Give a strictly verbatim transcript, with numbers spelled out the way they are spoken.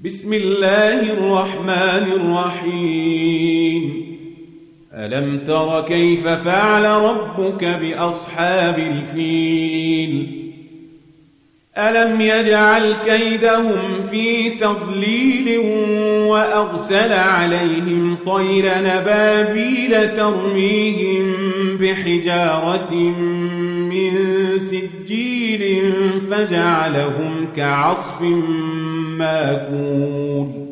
بسم الله الرحمن الرحيم ألم تر كيف فعل ربك بأصحاب الفيل ألم يجعل كيدهم في تضليل وأرسل عليهم طير نبابيل ترميهم بحجارة من سجيل فجعلهم كعصف ماكول